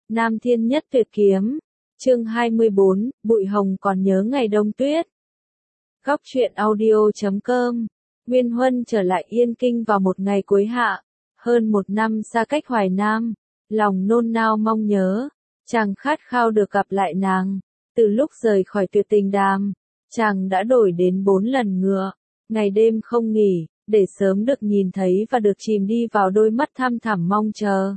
Nam Thiên Nhất Tuyệt Kiếm, chương 24, Bụi Hồng còn nhớ ngày đông tuyết. Góc truyện audio.com, Nguyên Huân trở lại Yên Kinh vào một ngày cuối hạ, hơn một năm xa cách Hoài Nam, lòng nôn nao mong nhớ, chàng khát khao được gặp lại nàng. Từ lúc rời khỏi Tuyệt Tình Đàm, chàng đã đổi đến 4 lần ngựa, ngày đêm không nghỉ, để sớm được nhìn thấy và được chìm đi vào đôi mắt thăm thẳm mong chờ.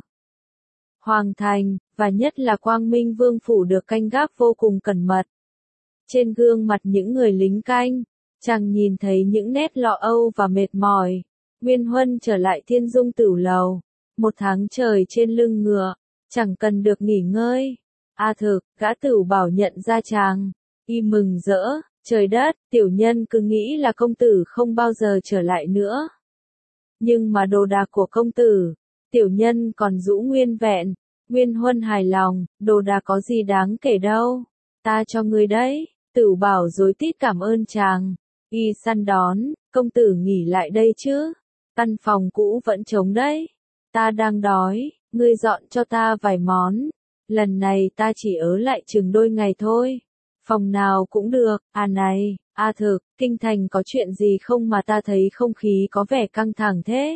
Hoàng thành, và nhất là Quang Minh Vương phủ được canh gác vô cùng cẩn mật. Trên gương mặt những người lính canh, chàng nhìn thấy những nét lo âu và mệt mỏi. Nguyên Huân trở lại Thiên Dung Tửu Lầu, một tháng trời trên lưng ngựa, chẳng cần được nghỉ ngơi. Thực, gã Tửu Bảo nhận ra chàng, y mừng rỡ, trời đất, tiểu nhân cứ nghĩ là công tử không bao giờ trở lại nữa. Nhưng mà đồ đạc của công tử, tiểu nhân còn giữ nguyên vẹn. Nguyên Huân hài lòng, đồ đạc có gì đáng kể đâu, ta cho ngươi đấy. Tửu Bảo rối tít cảm ơn chàng, y săn đón, công tử nghỉ lại đây chứ, căn phòng cũ vẫn trống đấy, ta đang đói, ngươi dọn cho ta vài món, lần này ta chỉ ở lại chừng đôi ngày thôi, phòng nào cũng được. Này, thực, kinh thành có chuyện gì không mà ta thấy không khí có vẻ căng thẳng thế?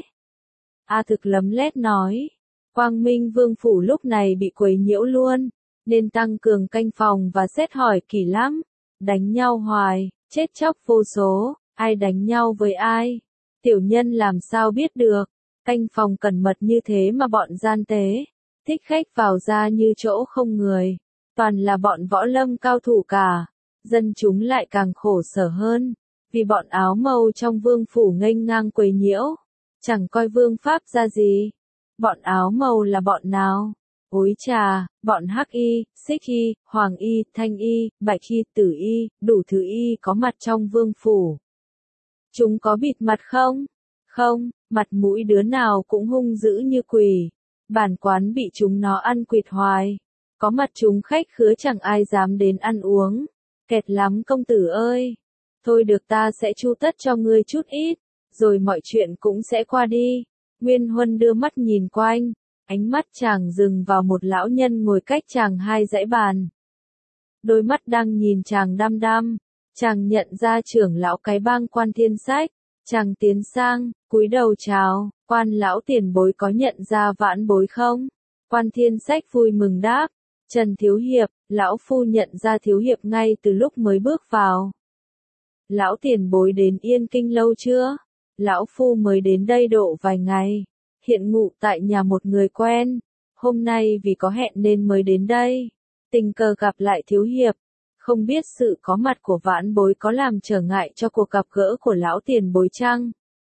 Thực lấm lét nói, Quang Minh Vương phủ lúc này bị quấy nhiễu luôn, nên tăng cường canh phòng và xét hỏi kỹ lắm. Đánh nhau hoài, chết chóc vô số, ai đánh nhau với ai? Tiểu nhân làm sao biết được, canh phòng cẩn mật như thế mà bọn gian tế, thích khách vào ra như chỗ không người, toàn là bọn võ lâm cao thủ cả, dân chúng lại càng khổ sở hơn, vì bọn áo màu trong vương phủ nghênh ngang quấy nhiễu, chẳng coi vương pháp ra gì. Bọn áo màu là bọn nào? Ối chà, bọn hắc y, xích y, hoàng y, thanh y, bạch y, tử y, đủ thứ y có mặt trong vương phủ. Chúng có bịt mặt không? Không, mặt mũi đứa nào cũng hung dữ như quỷ. Bản quán bị chúng nó ăn quỵt hoài. Có mặt chúng khách khứa chẳng ai dám đến ăn uống. Kẹt lắm công tử ơi. Thôi được, ta sẽ chu tất cho ngươi chút ít, rồi mọi chuyện cũng sẽ qua đi. Nguyên Huân đưa mắt nhìn quanh. Ánh mắt chàng dừng vào một lão nhân ngồi cách chàng 2 dãy bàn. Đôi mắt đang nhìn chàng đăm đăm, chàng nhận ra trưởng lão cái bang Quan Thiên Sách, chàng tiến sang, cúi đầu chào, Quan lão tiền bối có nhận ra Vãn bối không? Quan Thiên Sách vui mừng đáp, Trần Thiếu Hiệp, lão phu nhận ra Thiếu Hiệp ngay từ lúc mới bước vào. Lão tiền bối đến Yên Kinh lâu chưa? Lão phu mới đến đây độ vài ngày. Hiện ngụ tại nhà một người quen, hôm nay vì có hẹn nên mới đến đây, tình cờ gặp lại Thiếu Hiệp, không biết sự có mặt của Vãn bối có làm trở ngại cho cuộc gặp gỡ của lão tiền bối chăng?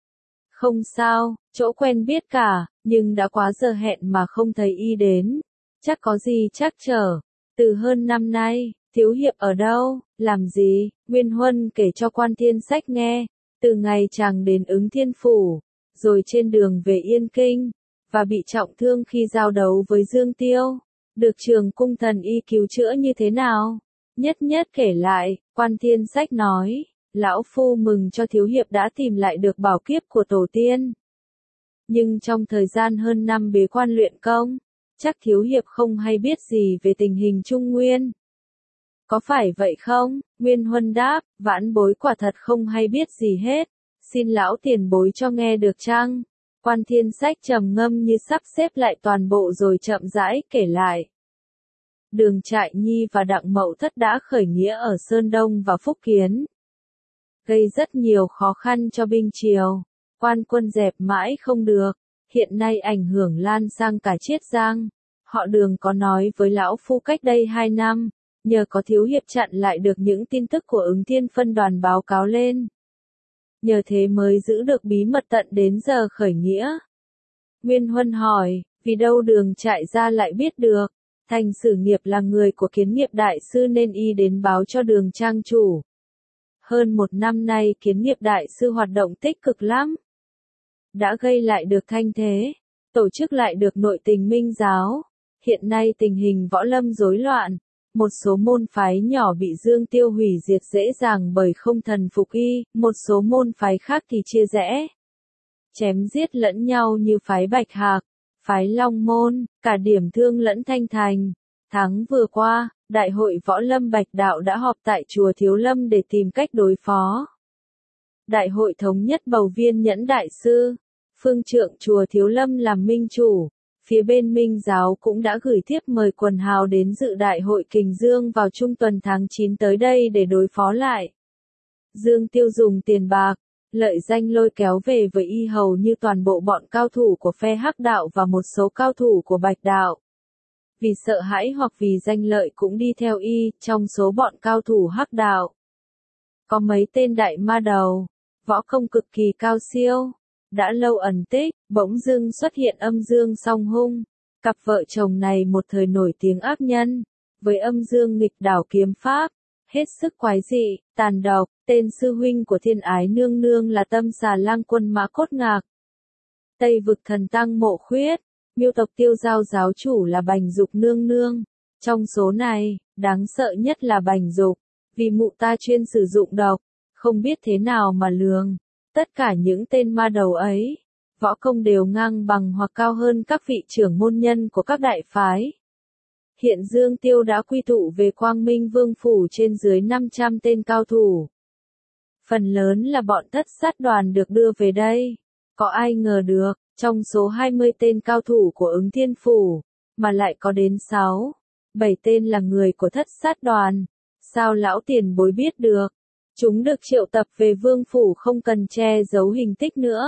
Không sao, chỗ quen biết cả, nhưng đã quá giờ hẹn mà không thấy y đến, chắc có gì trắc trở. Từ hơn năm nay, Thiếu Hiệp ở đâu, làm gì? Nguyên Huân kể cho Quan Thiên Sách nghe, từ ngày chàng đến Ứng Thiên Phủ, rồi trên đường về Yên Kinh, và bị trọng thương khi giao đấu với Dương Tiêu, được Trường Cung thần y cứu chữa như thế nào? Nhất nhất kể lại, Quan Thiên Sách nói, lão phu mừng cho Thiếu Hiệp đã tìm lại được bảo kiếp của tổ tiên. Nhưng trong thời gian hơn năm bế quan luyện công, chắc Thiếu Hiệp không hay biết gì về tình hình Trung Nguyên. Có phải vậy không? Nguyên Huân đáp, Vãn bối quả thật không hay biết gì hết. Xin lão tiền bối cho nghe được chăng? Quan Thiên Sách trầm ngâm như sắp xếp lại toàn bộ rồi chậm rãi kể lại. Đường Trại Nhi và Đặng Mậu Thất đã khởi nghĩa ở Sơn Đông và Phúc Kiến, gây rất nhiều khó khăn cho binh triều. Quan quân dẹp mãi không được, hiện nay ảnh hưởng lan sang cả Chiết Giang. Họ Đường có nói với lão phu cách đây 2 năm, nhờ có Thiếu Hiệp chặn lại được những tin tức của Ứng Thiên phân đoàn báo cáo lên. Nhờ thế mới giữ được bí mật tận đến giờ khởi nghĩa. Nguyên Huân hỏi, vì đâu Đường Trại gia lại biết được? Thành Sử Nghiệp là người của Kiến Nghiệp đại sư nên y đến báo cho Đường trang chủ. Hơn 1 năm nay Kiến Nghiệp đại sư hoạt động tích cực lắm. Đã gây lại được thanh thế, tổ chức lại được nội tình minh giáo. Hiện nay tình hình võ lâm rối loạn. Một số môn phái nhỏ bị Dương Tiêu hủy diệt dễ dàng bởi không thần phục y, một số môn phái khác thì chia rẽ, chém giết lẫn nhau như phái Bạch Hạc, phái Long Môn, cả Điểm Thương lẫn Thanh Thành. Tháng vừa qua, Đại hội Võ Lâm Bạch Đạo đã họp tại chùa Thiếu Lâm để tìm cách đối phó. Đại hội thống nhất bầu Viên Nhẫn Đại Sư, phương trượng chùa Thiếu Lâm làm minh chủ. Phía bên Minh giáo cũng đã gửi thiếp mời quần hào đến dự đại hội Kình Dương vào trung tuần tháng 9 tới đây để đối phó lại. Dương Tiêu dùng tiền bạc, lợi danh lôi kéo về với y hầu như toàn bộ bọn cao thủ của phe Hắc Đạo và một số cao thủ của Bạch Đạo. Vì sợ hãi hoặc vì danh lợi cũng đi theo y, trong số bọn cao thủ Hắc Đạo có mấy tên đại ma đầu, võ công cực kỳ cao siêu. Đã lâu ẩn tích, bỗng dưng xuất hiện Âm Dương Song Hung. Cặp vợ chồng này một thời nổi tiếng ác nhân, với âm dương nghịch đảo kiếm pháp, hết sức quái dị, tàn độc. Tên sư huynh của Thiên Ái Nương Nương là Tâm Xà Lang Quân Mã Cốt Ngạc. Tây vực thần tăng Mộ Khuyết, Miêu tộc Tiêu Giao giáo chủ là Bành Dục Nương Nương. Trong số này, đáng sợ nhất là Bành Dục, vì mụ ta chuyên sử dụng độc, không biết thế nào mà lường. Tất cả những tên ma đầu ấy, võ công đều ngang bằng hoặc cao hơn các vị trưởng môn nhân của các đại phái. Hiện Dương Tiêu đã quy tụ về Quang Minh Vương Phủ trên dưới 500 tên cao thủ. Phần lớn là bọn Thất Sát đoàn được đưa về đây. Có ai ngờ được, trong số 20 tên cao thủ của Ứng Thiên Phủ, mà lại có đến 6, 7 tên là người của Thất Sát đoàn. Sao lão tiền bối biết được? Chúng được triệu tập về Vương Phủ không cần che giấu hình tích nữa.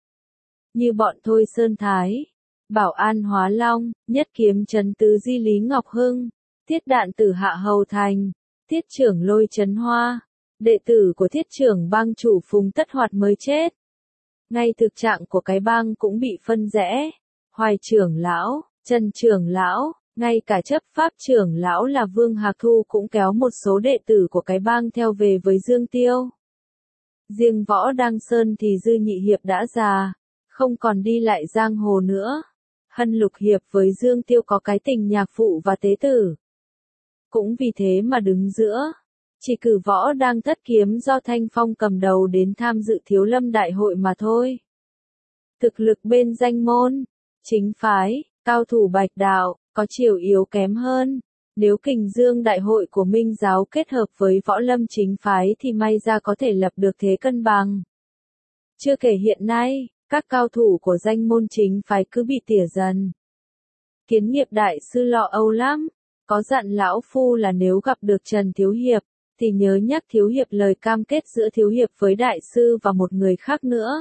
Như bọn Thôi Sơn Thái, Bảo An Hóa Long, Nhất Kiếm Trấn Tứ Di Lý Ngọc Hưng, Thiết Đạn Tử Hạ Hầu Thành, Thiết Trưởng Lôi Trấn Hoa, đệ tử của Thiết Trưởng bang chủ Phùng Tất Hoạt mới chết. Ngay thực trạng của cái bang cũng bị phân rẽ. Hoài trưởng lão, Trần trưởng lão, ngay cả chấp pháp trưởng lão là Vương Hạc Thu cũng kéo một số đệ tử của cái bang theo về với Dương Tiêu. Riêng Võ Đăng Sơn thì Dư Nhị Hiệp đã già, không còn đi lại giang hồ nữa. Hân Lục Hiệp với Dương Tiêu có cái tình nhạc phụ và tế tử. Cũng vì thế mà đứng giữa, chỉ cử Võ Đăng Thất Kiếm do Thanh Phong cầm đầu đến tham dự Thiếu Lâm Đại hội mà thôi. Thực lực bên danh môn, chính phái, cao thủ Bạch Đạo, có chiều yếu kém hơn. Nếu Kình Dương Đại hội của Minh giáo kết hợp với Võ Lâm chính phái thì may ra có thể lập được thế cân bằng. Chưa kể hiện nay, các cao thủ của danh môn chính phái cứ bị tỉa dần. Kiến Nghiệp đại sư lo âu lắm, có dặn lão phu là nếu gặp được Trần Thiếu Hiệp, thì nhớ nhắc Thiếu Hiệp lời cam kết giữa Thiếu Hiệp với đại sư và một người khác nữa.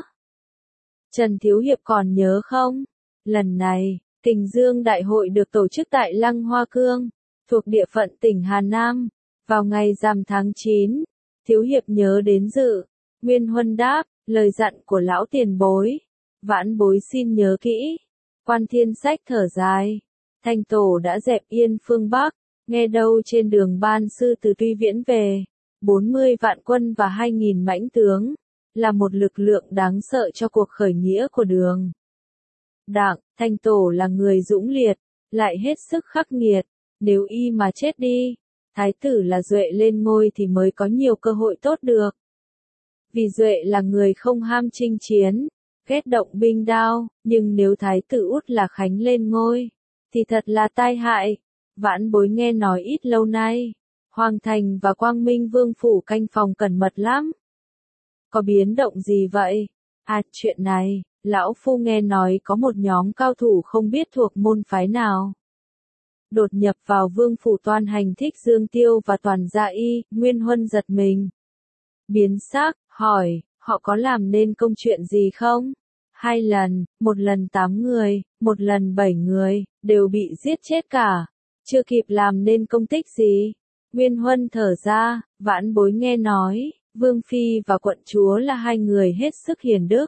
Trần Thiếu Hiệp còn nhớ không? Lần này, Kình Dương Đại hội được tổ chức tại Lăng Hoa Cương, thuộc địa phận tỉnh Hà Nam, vào ngày rằm tháng 9. Thiếu Hiệp nhớ đến dự. Nguyên Huân đáp, lời dặn của lão tiền bối. Vãn bối xin nhớ kỹ. Quan Thiên Sách thở dài. Thành tổ đã dẹp yên phương Bắc, nghe đâu trên đường ban sư từ Tuy Viễn về. 40 vạn quân và 2.000 mãnh tướng, là một lực lượng đáng sợ cho cuộc khởi nghĩa của đường. Đặng, Thành tổ là người dũng liệt, lại hết sức khắc nghiệt. Nếu y mà chết đi, thái tử là Duệ lên ngôi thì mới có nhiều cơ hội tốt được. Vì Duệ là người không ham chinh chiến, ghét động binh đao, nhưng nếu thái tử út là Khánh lên ngôi, thì thật là tai hại. Vãn bối nghe nói ít lâu nay, Hoàng Thành và Quang Minh Vương Phủ canh phòng cẩn mật lắm. Có biến động gì vậy? À, chuyện này, lão phu nghe nói có một nhóm cao thủ không biết thuộc môn phái nào. Đột nhập vào Vương Phủ toàn hành thích Dương Tiêu và toàn gia y, Nguyên Huân giật mình. Biến sắc, hỏi, họ có làm nên công chuyện gì không? 2 lần, một lần 8 người, một lần 7 người, đều bị giết chết cả. Chưa kịp làm nên công tích gì. Nguyên Huân thở ra, vãn bối nghe nói, Vương Phi và quận chúa là 2 người hết sức hiền đức.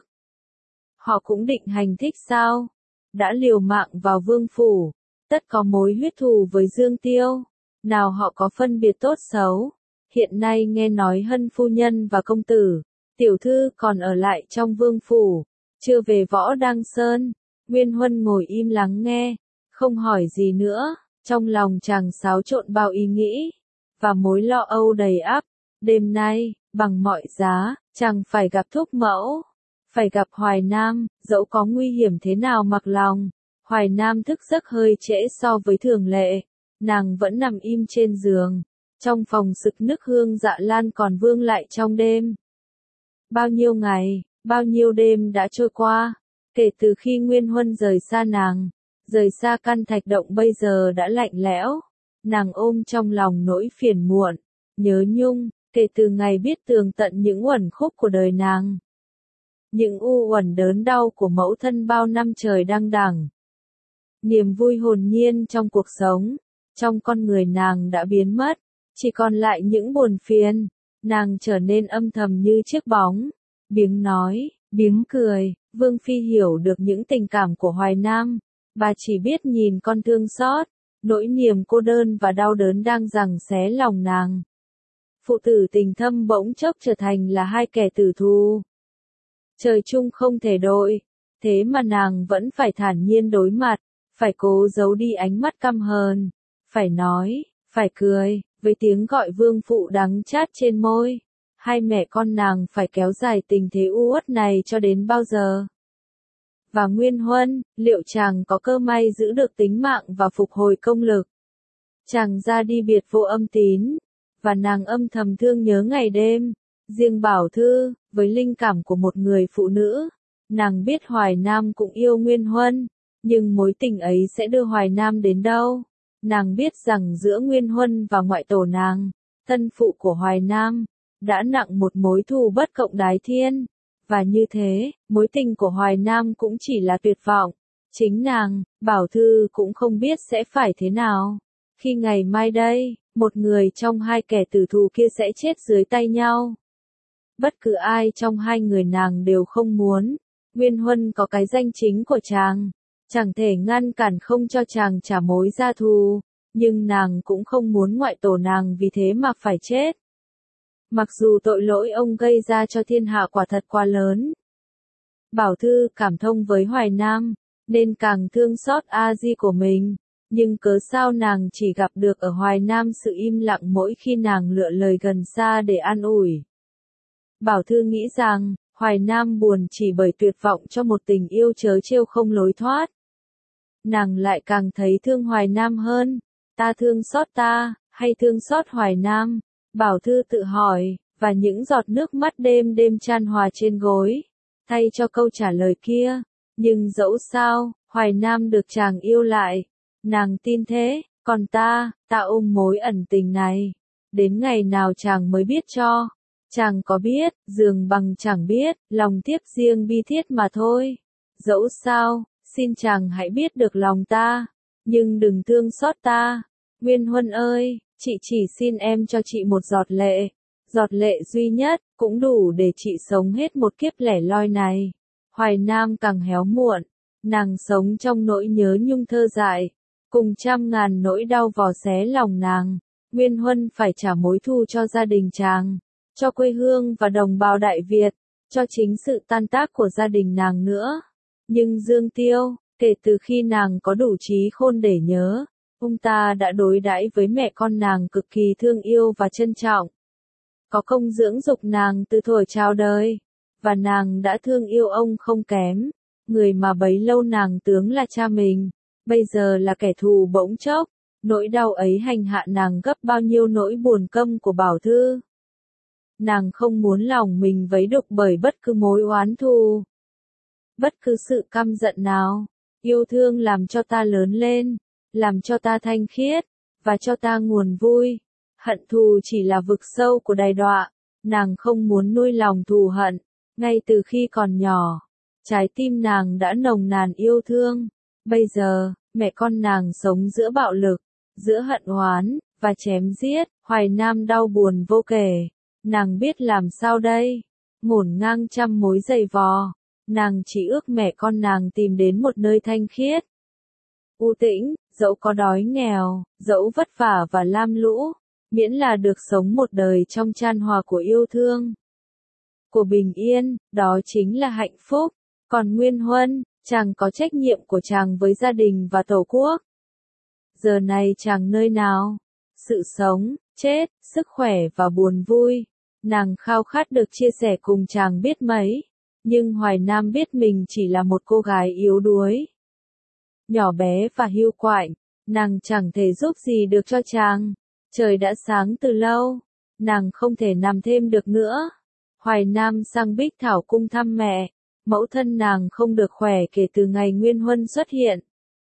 Họ cũng định hành thích sao? Đã liều mạng vào Vương Phủ, tất có mối huyết thù với Dương Tiêu. Nào họ có phân biệt tốt xấu. Hiện nay nghe nói Hân phu nhân và công tử, tiểu thư còn ở lại trong Vương Phủ, chưa về Võ Đăng Sơn. Nguyên Huân ngồi im lắng nghe, không hỏi gì nữa. Trong lòng chàng xáo trộn bao ý nghĩ, và mối lo âu đầy ắp. Đêm nay, bằng mọi giá, chàng phải gặp thúc mẫu, phải gặp Hoài Nam, dẫu có nguy hiểm thế nào mặc lòng. Hoài Nam thức giấc hơi trễ so với thường lệ, nàng vẫn nằm im trên giường, trong phòng sực nức hương dạ lan còn vương lại trong đêm. Bao nhiêu ngày, bao nhiêu đêm đã trôi qua, kể từ khi Nguyên Huân rời xa nàng, rời xa căn thạch động bây giờ đã lạnh lẽo, nàng ôm trong lòng nỗi phiền muộn, nhớ nhung, kể từ ngày biết tường tận những uẩn khúc của đời nàng. Những u uẩn đớn đau của mẫu thân bao năm trời đăng đẳng. Niềm vui hồn nhiên trong cuộc sống, trong con người nàng đã biến mất, chỉ còn lại những buồn phiền, nàng trở nên âm thầm như chiếc bóng, biếng nói, biếng cười, Vương Phi hiểu được những tình cảm của Hoài Nam, bà chỉ biết nhìn con thương xót, nỗi niềm cô đơn và đau đớn đang giằng xé lòng nàng. Phụ tử tình thâm bỗng chốc trở thành là hai kẻ tử thù. Trời chung không thể đội, thế mà nàng vẫn phải thản nhiên đối mặt, phải cố giấu đi ánh mắt căm hờn, phải nói, phải cười, với tiếng gọi vương phụ đắng chát trên môi. Hai mẹ con nàng phải kéo dài tình thế u uất này cho đến bao giờ? Và Nguyên Huân, liệu chàng có cơ may giữ được tính mạng và phục hồi công lực? Chàng ra đi biệt vô âm tín, và nàng âm thầm thương nhớ ngày đêm. Riêng Bảo Thư, với linh cảm của một người phụ nữ, nàng biết Hoài Nam cũng yêu Nguyên Huân, nhưng mối tình ấy sẽ đưa Hoài Nam đến đâu? Nàng biết rằng giữa Nguyên Huân và ngoại tổ nàng, thân phụ của Hoài Nam, đã nặng một mối thù bất cộng đái thiên, và như thế, mối tình của Hoài Nam cũng chỉ là tuyệt vọng. Chính nàng, Bảo Thư cũng không biết sẽ phải thế nào. Khi ngày mai đây, một người trong hai kẻ tử thù kia sẽ chết dưới tay nhau. Bất cứ ai trong hai người nàng đều không muốn. Nguyên Huân có cái danh chính của chàng, chẳng thể ngăn cản không cho chàng trả mối gia thù, nhưng nàng cũng không muốn ngoại tổ nàng vì thế mà phải chết. Mặc dù tội lỗi ông gây ra cho thiên hạ quả thật quá lớn. Bảo Thư cảm thông với Hoài Nam, nên càng thương xót A Di của mình, nhưng cớ sao nàng chỉ gặp được ở Hoài Nam sự im lặng mỗi khi nàng lựa lời gần xa để an ủi. Bảo Thư nghĩ rằng, Hoài Nam buồn chỉ bởi tuyệt vọng cho một tình yêu trớ trêu không lối thoát. Nàng lại càng thấy thương Hoài Nam hơn, ta thương xót ta, hay thương xót Hoài Nam? Bảo Thư tự hỏi, và những giọt nước mắt đêm đêm chan hòa trên gối, thay cho câu trả lời kia. Nhưng dẫu sao, Hoài Nam được chàng yêu lại, nàng tin thế, còn ta ôm mối ẩn tình này. Đến ngày nào chàng mới biết cho? Chàng có biết, dường bằng chẳng biết, lòng tiếc riêng bi thiết mà thôi. Dẫu sao, xin chàng hãy biết được lòng ta, nhưng đừng thương xót ta. Nguyên Huân ơi, chị chỉ xin em cho chị một giọt lệ duy nhất, cũng đủ để chị sống hết một kiếp lẻ loi này. Hoài Nam càng héo muộn, nàng sống trong nỗi nhớ nhung thơ dại, cùng trăm ngàn nỗi đau vò xé lòng nàng. Nguyên Huân phải trả mối thù cho gia đình chàng, cho quê hương và đồng bào Đại Việt, cho chính sự tan tác của gia đình nàng nữa. Nhưng Dương Tiêu, kể từ khi nàng có đủ trí khôn để nhớ, ông ta đã đối đãi với mẹ con nàng cực kỳ thương yêu và trân trọng. Có công dưỡng dục nàng từ thuở chào đời, và nàng đã thương yêu ông không kém. Người mà bấy lâu nàng tưởng là cha mình, bây giờ là kẻ thù bỗng chốc. Nỗi đau ấy hành hạ nàng gấp bao nhiêu nỗi buồn căm của Bảo Thư. Nàng không muốn lòng mình vấy đục bởi bất cứ mối oán thù, bất cứ sự căm giận nào. Yêu thương làm cho ta lớn lên, làm cho ta thanh khiết, và cho ta nguồn vui. Hận thù chỉ là vực sâu của đày đọa. Nàng không muốn nuôi lòng thù hận. Ngay từ khi còn nhỏ, trái tim nàng đã nồng nàn yêu thương. Bây giờ, mẹ con nàng sống giữa bạo lực, giữa hận oán, và chém giết. Hoài Nam đau buồn vô kể. Nàng biết làm sao đây? Ngổn ngang trăm mối giày vò. Nàng chỉ ước mẹ con nàng tìm đến một nơi thanh khiết, u tĩnh, dẫu có đói nghèo, dẫu vất vả và lam lũ, miễn là được sống một đời trong chan hòa của yêu thương, của bình yên, đó chính là hạnh phúc. Còn Nguyên Huân, chàng có trách nhiệm của chàng với gia đình và tổ quốc. Giờ này chàng nơi nào? Sự sống, chết, sức khỏe và buồn vui, nàng khao khát được chia sẻ cùng chàng biết mấy. Nhưng Hoài Nam biết mình chỉ là một cô gái yếu đuối. nhỏ bé và hiu quạnh, nàng chẳng thể giúp gì được cho chàng. Trời đã sáng từ lâu, nàng không thể nằm thêm được nữa. Hoài Nam sang Bích Thảo cung thăm mẹ, mẫu thân nàng không được khỏe kể từ ngày Nguyên Huân xuất hiện.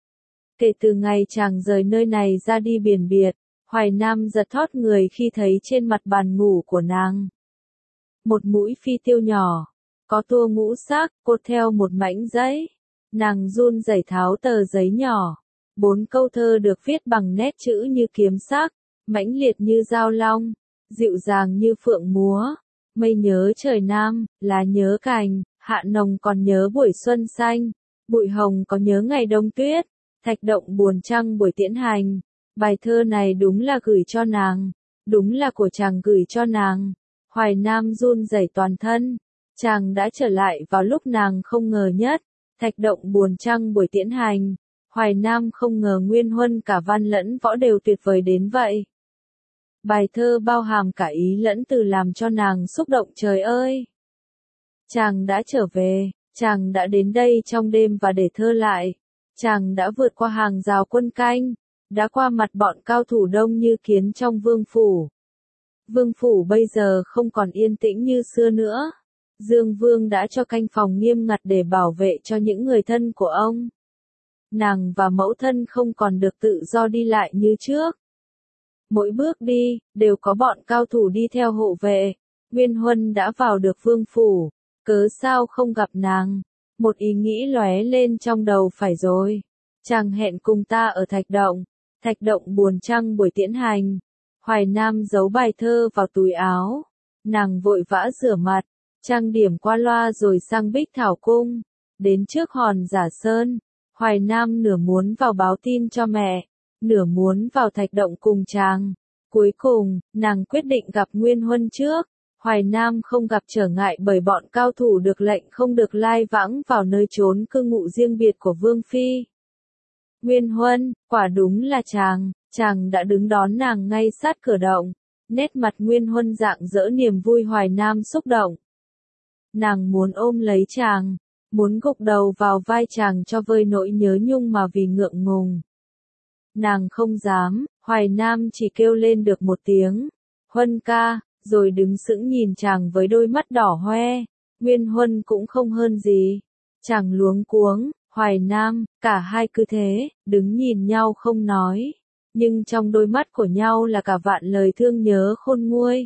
Kể từ ngày chàng rời nơi này ra đi biển biệt, Hoài Nam giật thót người khi thấy trên mặt bàn ngủ của nàng một mũi phi tiêu nhỏ, có tua ngũ sắc, cột theo một mảnh giấy. Nàng run rẩy tháo tờ giấy nhỏ, 4 câu thơ được viết bằng nét chữ như kiếm sắc, mãnh liệt như dao long, dịu dàng như phượng múa. Mây nhớ trời Nam, lá nhớ cành, hạ nồng còn nhớ buổi xuân xanh, bụi hồng có nhớ ngày đông tuyết, thạch động buồn trăng buổi tiễn hành. Bài thơ này đúng là gửi cho nàng, đúng là của chàng gửi cho nàng. Hoài Nam run rẩy toàn thân, chàng đã trở lại vào lúc nàng không ngờ nhất. Thạch động buồn trăng buổi tiễn hành, Hoài Nam không ngờ Nguyên Huân cả văn lẫn võ đều tuyệt vời đến vậy. Bài thơ bao hàm cả ý lẫn từ làm cho nàng xúc động. Trời ơi! Chàng đã trở về, chàng đã đến đây trong đêm và để thơ lại. Chàng đã vượt qua hàng rào quân canh, đã qua mặt bọn cao thủ đông như kiến trong vương phủ. Vương phủ bây giờ không còn yên tĩnh như xưa nữa. Dương Vương đã cho canh phòng nghiêm ngặt để bảo vệ cho những người thân của ông. Nàng và mẫu thân không còn được tự do đi lại như trước. Mỗi bước đi, đều có bọn cao thủ đi theo hộ vệ. Nguyên Huân đã vào được vương phủ, cớ sao không gặp nàng? Một ý nghĩ lóe lên trong đầu. Phải rồi, chàng hẹn cùng ta ở Thạch động buồn trăng buổi tiễn hành. Hoài Nam giấu bài thơ vào túi áo. Nàng vội vã rửa mặt, trang điểm qua loa rồi sang Bích Thảo cung. Đến trước hòn Giả Sơn, Hoài Nam nửa muốn vào báo tin cho mẹ, nửa muốn vào thạch động cùng chàng. Cuối cùng, nàng quyết định gặp Nguyên Huân trước. Hoài Nam không gặp trở ngại bởi bọn cao thủ được lệnh không được lai vãng vào nơi trốn cư ngụ riêng biệt của Vương Phi. Nguyên Huân, quả đúng là chàng đã đứng đón nàng ngay sát cửa động. Nét mặt Nguyên Huân rạng rỡ niềm vui. Hoài Nam xúc động. Nàng muốn ôm lấy chàng, muốn gục đầu vào vai chàng cho vơi nỗi nhớ nhung mà vì ngượng ngùng. Nàng không dám, Hoài Nam chỉ kêu lên được một tiếng, Huân ca, rồi đứng sững nhìn chàng với đôi mắt đỏ hoe. Nguyên Huân cũng không hơn gì. Chàng luống cuống, Hoài Nam, cả hai cứ thế, đứng nhìn nhau không nói. Nhưng trong đôi mắt của nhau là cả vạn lời thương nhớ khôn nguôi.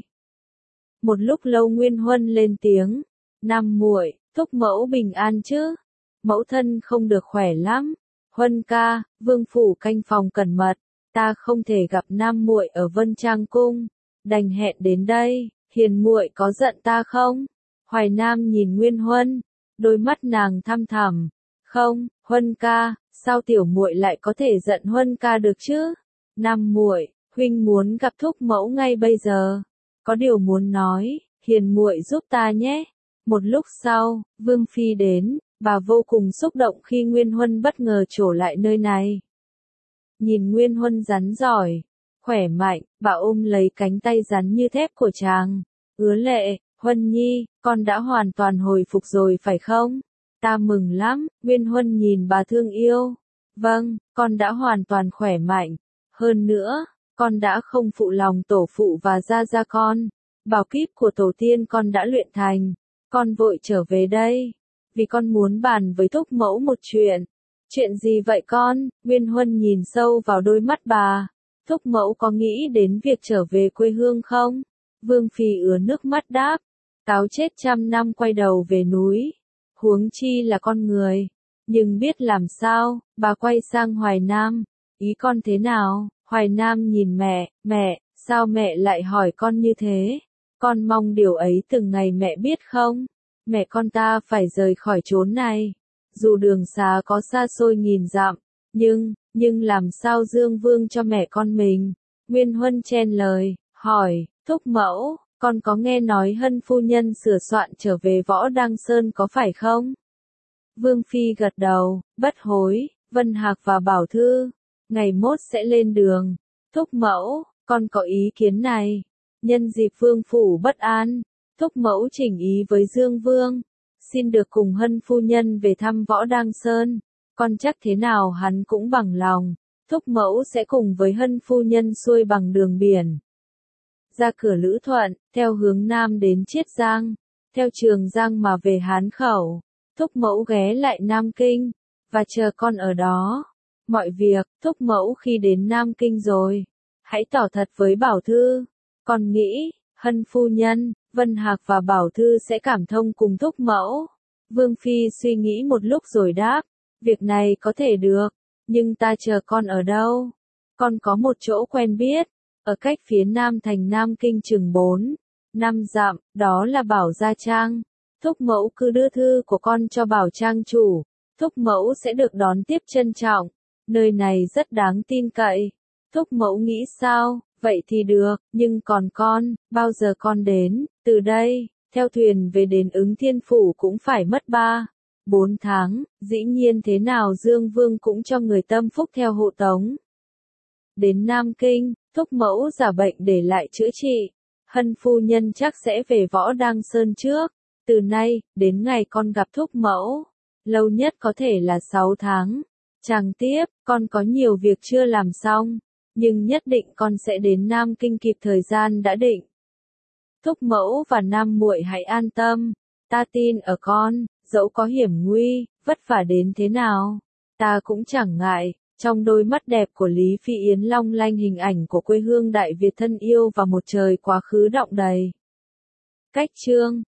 Một lúc lâu Nguyên Huân lên tiếng, Nam muội, thúc mẫu bình an chứ? Mẫu thân không được khỏe lắm. Huân ca, vương phủ canh phòng cẩn mật, ta không thể gặp Nam muội ở Vân Trang cung, đành hẹn đến đây. Hiền muội có giận ta không? Hoài Nam nhìn Nguyên Huân, đôi mắt nàng thăm thẳm. Không, Huân ca, sao tiểu muội lại có thể giận Huân ca được chứ? Nam muội, huynh muốn gặp thúc mẫu ngay bây giờ, có điều muốn nói, hiền muội giúp ta nhé. Một lúc sau, Vương Phi đến, bà vô cùng xúc động khi Nguyên Huân bất ngờ trổ lại nơi này. Nhìn Nguyên Huân rắn giỏi, khỏe mạnh, bà ôm lấy cánh tay rắn như thép của chàng. Ứa lệ, Huân nhi, con đã hoàn toàn hồi phục rồi phải không? Ta mừng lắm. Nguyên Huân nhìn bà thương yêu. Vâng, con đã hoàn toàn khỏe mạnh. Hơn nữa, con đã không phụ lòng tổ phụ và gia gia con. Bảo kíp của tổ tiên con đã luyện thành. Con vội trở về đây, vì con muốn bàn với thúc mẫu một chuyện. Chuyện gì vậy con? Nguyên Huân nhìn sâu vào đôi mắt bà. Thúc mẫu có nghĩ đến việc trở về quê hương không? Vương Phi ứa nước mắt đáp. Cáo chết trăm năm quay đầu về núi. Huống chi là con người. Nhưng biết làm sao, bà quay sang Hoài Nam. Ý con thế nào? Hoài Nam nhìn mẹ, sao mẹ lại hỏi con như thế? Con mong điều ấy từng ngày mẹ biết không? Mẹ con ta phải rời khỏi chốn này. Dù đường xá có xa xôi nghìn dặm, nhưng làm sao Dương Vương cho mẹ con mình? Nguyên Huân chen lời, hỏi, thúc mẫu, con có nghe nói Hân phu nhân sửa soạn trở về Võ Đăng Sơn có phải không? Vương Phi gật đầu, bất hối, Vân Hạc và Bảo Thư, ngày mốt sẽ lên đường. Thúc mẫu, con có ý kiến này. Nhân dịp vương phủ bất an, thúc mẫu chỉnh ý với Dương Vương, xin được cùng Hân phu nhân về thăm Võ Đăng Sơn. con chắc thế nào hắn cũng bằng lòng, thúc mẫu sẽ cùng với Hân phu nhân xuôi bằng đường biển. Ra cửa Lữ Thuận, theo hướng Nam đến Chiết Giang, theo Trường Giang mà về Hán Khẩu, thúc mẫu ghé lại Nam Kinh, và chờ con ở đó. Mọi việc, thúc mẫu khi đến Nam Kinh rồi, hãy tỏ thật với Bảo Thư. Con nghĩ, Hân phu nhân, Vân Hạc và Bảo Thư sẽ cảm thông cùng thúc mẫu. Vương Phi suy nghĩ một lúc rồi đáp, việc này có thể được, nhưng ta chờ con ở đâu? Con có một chỗ quen biết, ở cách phía nam thành Nam Kinh chừng 4-5 dặm, đó là Bảo Gia Trang. Thúc mẫu cứ đưa thư của con cho Bảo Trang chủ, thúc mẫu sẽ được đón tiếp trân trọng. Nơi này rất đáng tin cậy. Thúc mẫu nghĩ sao? Vậy thì được, nhưng còn con, bao giờ con đến? Từ đây, theo thuyền về đến Ứng Thiên Phủ cũng phải mất 3-4 tháng, dĩ nhiên thế nào Dương Vương cũng cho người tâm phúc theo hộ tống. Đến Nam Kinh, thúc mẫu giả bệnh để lại chữa trị. Hân phu nhân chắc sẽ về Võ Đăng Sơn trước. Từ nay, đến ngày con gặp thúc mẫu, lâu nhất có thể là 6 tháng. Chàng tiếp, con có nhiều việc chưa làm xong, nhưng nhất định con sẽ đến Nam Kinh kịp thời gian đã định. Thúc mẫu và Nam muội hãy an tâm, ta tin ở con, dẫu có hiểm nguy, vất vả đến thế nào, ta cũng chẳng ngại. Trong đôi mắt đẹp của Lý Phi Yến long lanh hình ảnh của quê hương Đại Việt thân yêu và một trời quá khứ đọng đầy. Cách chương